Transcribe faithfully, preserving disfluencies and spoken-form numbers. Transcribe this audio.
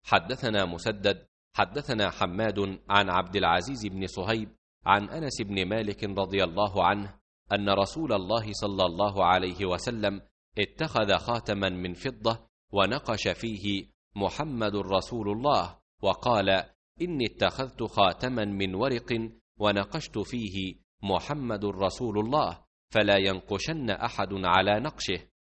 حدثنا مسدد حدثنا حماد عن عبد العزيز بن صهيب عن أنس بن مالك رضي الله عنه أن رسول الله صلى الله عليه وسلم اتخذ خاتما من فضة ونقش فيه محمد رسول الله، وقال: إني اتخذت خاتما من ورق ونقشت فيه محمد رسول الله، فلا ينقشن أحد على نقشه.